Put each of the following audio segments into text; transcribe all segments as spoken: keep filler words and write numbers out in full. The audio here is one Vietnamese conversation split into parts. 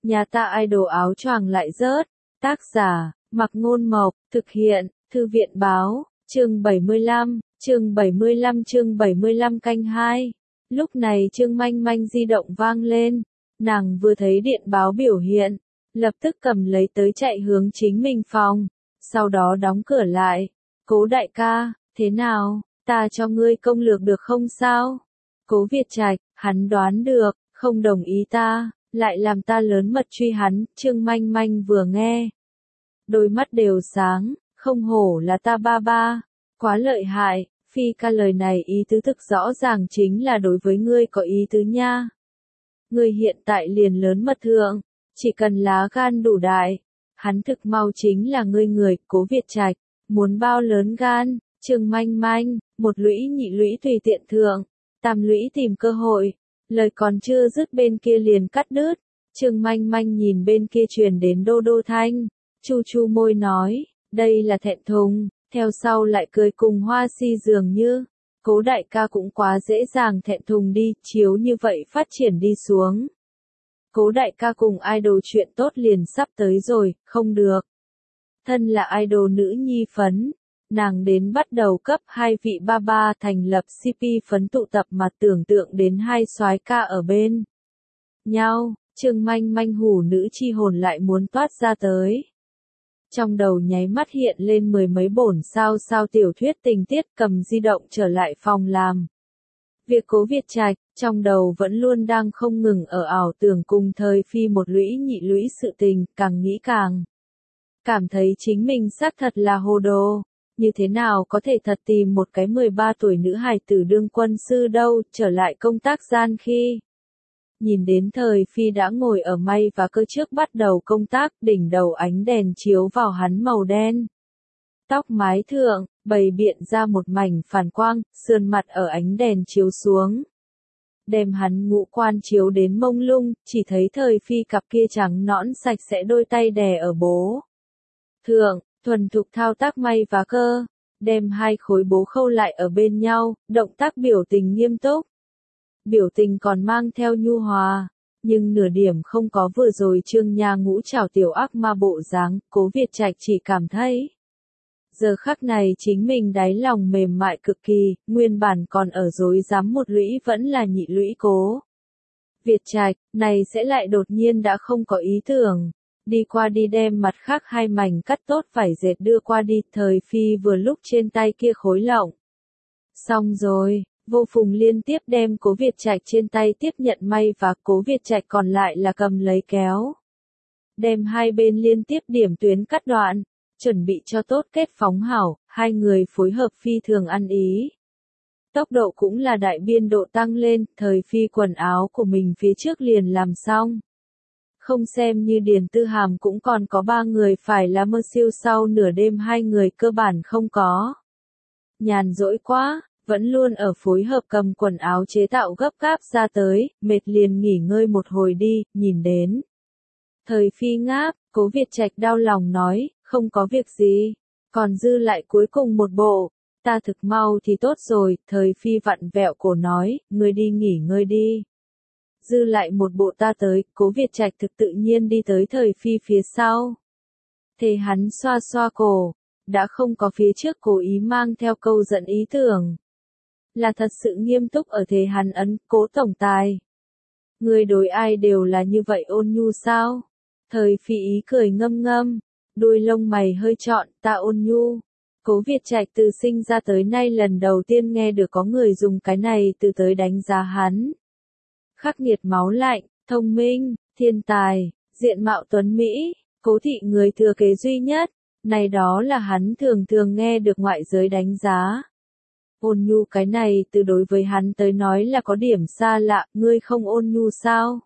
Nhà ta idol áo choàng lại rớt. Tác giả, Mặc Ngôn Mộc, thực hiện, Thư viện Báo, chương bảy mươi lăm, chương bảy mươi lăm chương bảy mươi lăm canh hai. Lúc này Trương Manh Manh di động vang lên, nàng vừa thấy điện báo biểu hiện, lập tức cầm lấy tới chạy hướng chính mình phòng, sau đó đóng cửa lại. Cố đại ca, thế nào, ta cho ngươi công lược được không sao? Cố Việt Trạch, hắn đoán được, không đồng ý ta, lại làm ta lớn mật truy hắn. Trương Manh Manh vừa nghe, đôi mắt đều sáng, không hổ là ta ba ba, quá lợi hại. Phi ca lời này ý tứ thực rõ ràng chính là đối với ngươi có ý tứ nha. Ngươi hiện tại liền lớn mật thượng, chỉ cần lá gan đủ đại, hắn thực mau chính là ngươi người. Cố Việt Trạch, muốn bao lớn gan? Trương Manh Manh, một lũy nhị lũy tùy tiện thượng, tam lũy tìm cơ hội. Lời còn chưa dứt bên kia liền cắt đứt. Trương Manh Manh nhìn bên kia truyền đến đô đô thanh, chu chu môi nói, đây là thẹn thùng, theo sau lại cười cùng hoa si dường như. Cố đại ca cũng quá dễ dàng thẹn thùng đi, chiếu như vậy phát triển đi xuống. Cố đại ca cùng idol chuyện tốt liền sắp tới rồi, không được. Thân là idol nữ nhi phấn, nàng đến bắt đầu cấp hai vị ba ba thành lập xê pê phấn tụ tập mà tưởng tượng đến hai soái ca ở bên nhau, Trương Manh Manh hủ nữ chi hồn lại muốn toát ra tới. Trong đầu nháy mắt hiện lên mười mấy bổn sao sao tiểu thuyết tình tiết, cầm di động trở lại phòng làm việc Cố Việt Trạch, trong đầu vẫn luôn đang không ngừng ở ảo tưởng cùng thời phi một lũy nhị lũy sự tình, càng nghĩ càng cảm thấy chính mình xác thật là hồ đồ. Như thế nào có thể thật tìm một cái mười ba tuổi nữ hài tử đương quân sư đâu? Trở lại công tác gian khi nhìn đến thời phi đã ngồi ở may và cơ trước bắt đầu công tác, đỉnh đầu ánh đèn chiếu vào hắn màu đen tóc mái thượng, bày biện ra một mảnh phản quang, sườn mặt ở ánh đèn chiếu xuống, đem hắn ngũ quan chiếu đến mông lung. Chỉ thấy thời phi cặp kia trắng nõn sạch sẽ đôi tay đè ở bố thượng, thuần thục thao tác may và cơ, đem hai khối bố khâu lại ở bên nhau, động tác biểu tình nghiêm túc. Biểu tình còn mang theo nhu hòa, nhưng nửa điểm không có vừa rồi Trương Nha ngũ trảo tiểu ác ma bộ dáng. Cố Việt Trạch chỉ cảm thấy giờ khắc này chính mình đáy lòng mềm mại cực kỳ, nguyên bản còn ở dối dám một lũy vẫn là nhị lũy Cố Việt Trạch, này sẽ lại đột nhiên đã không có ý tưởng. Đi qua đi đem mặt khác hai mảnh cắt tốt vải dệt đưa qua đi. Thời phi vừa lúc trên tay kia khối lộng xong rồi, Vô Phùng liên tiếp đem Cố Việt Trạch trên tay tiếp nhận may và Cố Việt Trạch còn lại là cầm lấy kéo, đem hai bên liên tiếp điểm tuyến cắt đoạn, chuẩn bị cho tốt kết phóng hảo. Hai người phối hợp phi thường ăn ý, tốc độ cũng là đại biên độ tăng lên. Thời phi quần áo của mình phía trước liền làm xong, không xem như Điền Tư Hàm cũng còn có ba người phải là mơ siêu. Sau nửa đêm hai người cơ bản không có nhàn rỗi quá, vẫn luôn ở phối hợp cầm quần áo chế tạo gấp gáp ra tới, mệt liền nghỉ ngơi một hồi đi. Nhìn đến thời phi ngáp, Cố Việt Trạch đau lòng nói, không có việc gì, còn dư lại cuối cùng một bộ, ta thực mau thì tốt rồi. Thời phi vặn vẹo cổ nói, ngươi đi nghỉ ngơi đi, dư lại một bộ ta tới. Cố Việt Trạch thực tự nhiên đi tới thời phi phía sau, thế hắn xoa xoa cổ, đã không có phía trước cố ý mang theo câu giận ý tưởng, là thật sự nghiêm túc ở thế hắn ấn. Cố tổng tài, người đối ai đều là như vậy ôn nhu sao? Thời phi ý cười ngâm ngâm, đuôi lông mày hơi trọn, ta ôn nhu. Cố Việt Trạch từ sinh ra tới nay lần đầu tiên nghe được có người dùng cái này từ tới đánh giá hắn. Khắc nghiệt máu lạnh, thông minh, thiên tài, diện mạo tuấn Mỹ, Cố thị người thừa kế duy nhất, này đó là hắn thường thường nghe được ngoại giới đánh giá. Ôn nhu cái này từ đối với hắn tới nói là có điểm xa lạ. Ngươi không ôn nhu sao?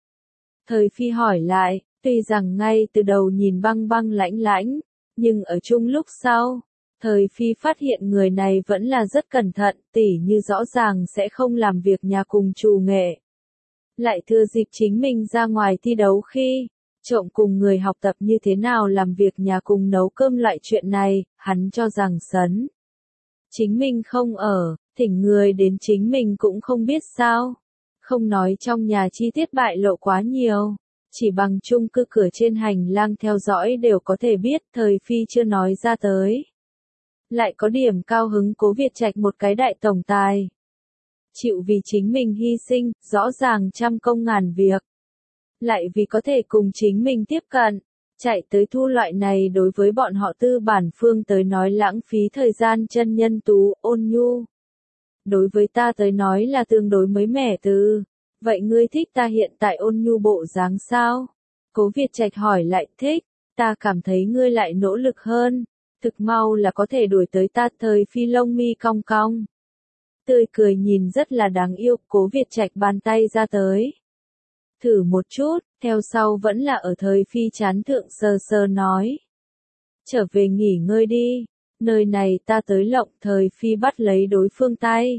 Thời phi hỏi lại, tuy rằng ngay từ đầu nhìn băng băng lãnh lãnh, nhưng ở chung lúc sau, thời phi phát hiện người này vẫn là rất cẩn thận, tỉ như rõ ràng sẽ không làm việc nhà cùng chủ nghệ, lại thừa dịp chính mình ra ngoài thi đấu khi trộm cùng người học tập như thế nào làm việc nhà cùng nấu cơm. Loại chuyện này, hắn cho rằng sấn chính mình không ở, thỉnh người đến chính mình cũng không biết sao. Không nói trong nhà chi tiết bại lộ quá nhiều, chỉ bằng chung cư cửa trên hành lang theo dõi đều có thể biết, thời phi chưa nói ra tới. Lại có điểm cao hứng Cố Việt Trạch một cái đại tổng tài. Chịu vì chính mình hy sinh, rõ ràng trăm công ngàn việc. Lại vì có thể cùng chính mình tiếp cận, chạy tới thu loại này đối với bọn họ tư bản phương tới nói lãng phí thời gian chân nhân tú, ôn nhu. Đối với ta tới nói là tương đối mới mẻ từ. Vậy ngươi thích ta hiện tại ôn nhu bộ dáng sao? Cố Việt Trạch hỏi lại thích, ta cảm thấy ngươi lại nỗ lực hơn. Thực mau là có thể đuổi tới ta, thời phi lông mi cong cong. Tươi cười nhìn rất là đáng yêu, Cố Việt Trạch bàn tay ra tới. Thử một chút, theo sau vẫn là ở thời phi chán thượng sờ sờ nói. Trở về nghỉ ngơi đi, nơi này ta tới lộng, thời phi bắt lấy đối phương tay.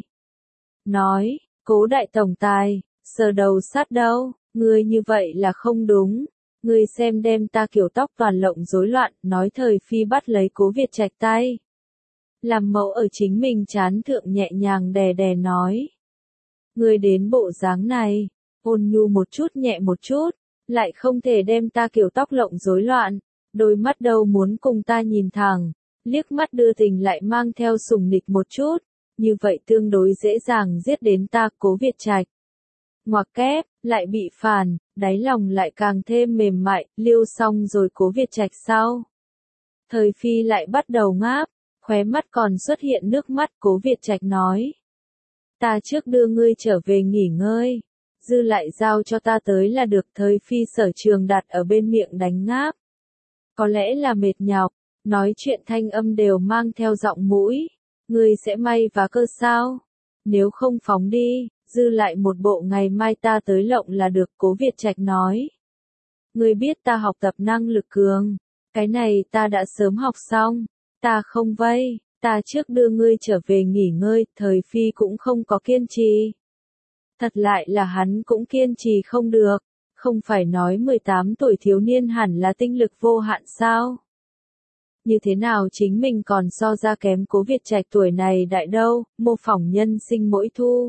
Nói, Cố đại tổng tài, sờ đầu sát đâu, ngươi như vậy là không đúng. Ngươi xem đem ta kiểu tóc toàn lộng rối loạn, nói thời phi bắt lấy Cố Việt Trạch tay. Làm mẫu ở chính mình chán thượng nhẹ nhàng đè đè nói. Ngươi đến bộ dáng này, ôn nhu một chút nhẹ một chút, lại không thể đem ta kiểu tóc lộng rối loạn, đôi mắt đâu muốn cùng ta nhìn thẳng, liếc mắt đưa tình lại mang theo sùng nịch một chút, như vậy tương đối dễ dàng giết đến ta, Cố Việt Trạch. Ngoặc kép, lại bị phản, đáy lòng lại càng thêm mềm mại, liêu xong rồi Cố Việt Trạch sau. Thời phi lại bắt đầu ngáp, khóe mắt còn xuất hiện nước mắt, Cố Việt Trạch nói. Ta trước đưa ngươi trở về nghỉ ngơi, dư lại giao cho ta tới là được, thời phi sở trường đặt ở bên miệng đánh ngáp. Có lẽ là mệt nhọc, nói chuyện thanh âm đều mang theo giọng mũi, ngươi sẽ may và cơ sao? Nếu không phóng đi. Dư lại một bộ ngày mai ta tới lộng là được, Cố Việt Trạch nói. Ngươi biết ta học tập năng lực cường, cái này ta đã sớm học xong, ta không vây, ta trước đưa ngươi trở về nghỉ ngơi, thời phi cũng không có kiên trì. Thật lại là hắn cũng kiên trì không được, không phải nói mười tám tuổi thiếu niên hẳn là tinh lực vô hạn sao? Như thế nào chính mình còn so ra kém Cố Việt Trạch tuổi này đại đâu, mô phỏng nhân sinh mỗi thu.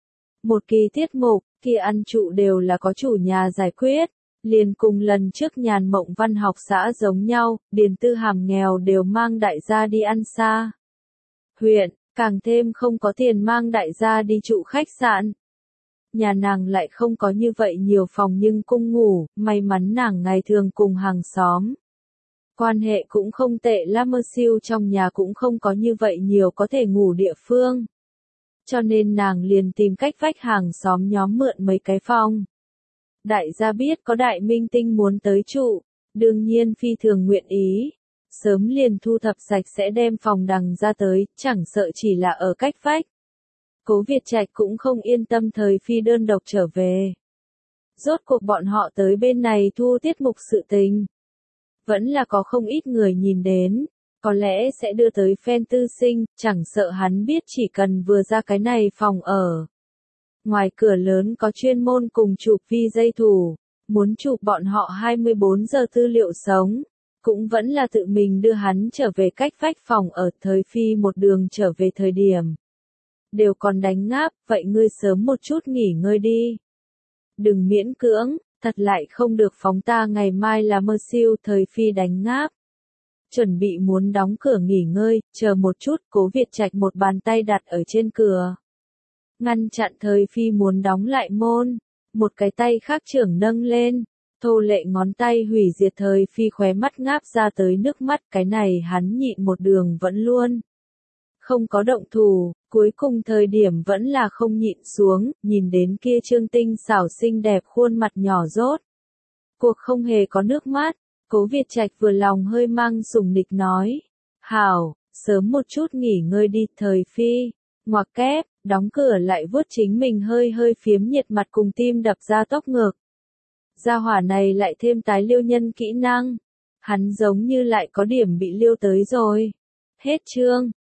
Một kỳ tiết mục, kia ăn trụ đều là có chủ nhà giải quyết, liền cùng lần trước nhàn mộng văn học xã giống nhau, Điền Tư Hàm nghèo đều mang đại gia đi ăn xa. Huyện, càng thêm không có tiền mang đại gia đi trụ khách sạn. Nhà nàng lại không có như vậy nhiều phòng nhưng cung ngủ, may mắn nàng ngày thường cùng hàng xóm. Quan hệ cũng không tệ lắm, mơ siêu trong nhà cũng không có như vậy nhiều có thể ngủ địa phương. Cho nên nàng liền tìm cách vách hàng xóm nhóm mượn mấy cái phòng. Đại gia biết có đại minh tinh muốn tới trụ, đương nhiên phi thường nguyện ý. Sớm liền thu thập sạch sẽ đem phòng đằng ra tới, chẳng sợ chỉ là ở cách vách. Cố Việt Trạch cũng không yên tâm thời phi đơn độc trở về. Rốt cuộc bọn họ tới bên này thu tiết mục sự tình. Vẫn là có không ít người nhìn đến. Có lẽ sẽ đưa tới fan tư sinh, chẳng sợ hắn biết chỉ cần vừa ra cái này phòng ở. Ngoài cửa lớn có chuyên môn cùng chụp vi dây thủ, muốn chụp bọn họ hai mươi bốn giờ tư liệu sống, cũng vẫn là tự mình đưa hắn trở về cách vách phòng ở, thời phi một đường trở về thời điểm. Đều còn đánh ngáp, vậy ngươi sớm một chút nghỉ ngơi đi. Đừng miễn cưỡng, thật lại không được phóng ta ngày mai là mơ siêu, thời phi đánh ngáp. Chuẩn bị muốn đóng cửa nghỉ ngơi, chờ một chút, Cố Việt Trạch một bàn tay đặt ở trên cửa. Ngăn chặn thời phi muốn đóng lại môn, một cái tay khác trưởng nâng lên, thô lệ ngón tay hủy diệt thời phi khóe mắt ngáp ra tới nước mắt, cái này hắn nhịn một đường vẫn luôn. Không có động thủ, cuối cùng thời điểm vẫn là không nhịn xuống, nhìn đến kia trương tinh xảo xinh đẹp khuôn mặt nhỏ rốt. Cuộc không hề có nước mắt. Cố Việt Trạch vừa lòng hơi mang sùng nịch nói. Hảo, sớm một chút nghỉ ngơi đi, thời phi. Ngoặc kép, đóng cửa lại vuốt chính mình hơi hơi phiếm nhiệt mặt cùng tim đập ra tốc ngực. Gia hỏa này lại thêm tái liêu nhân kỹ năng. Hắn giống như lại có điểm bị liêu tới rồi. Hết chương.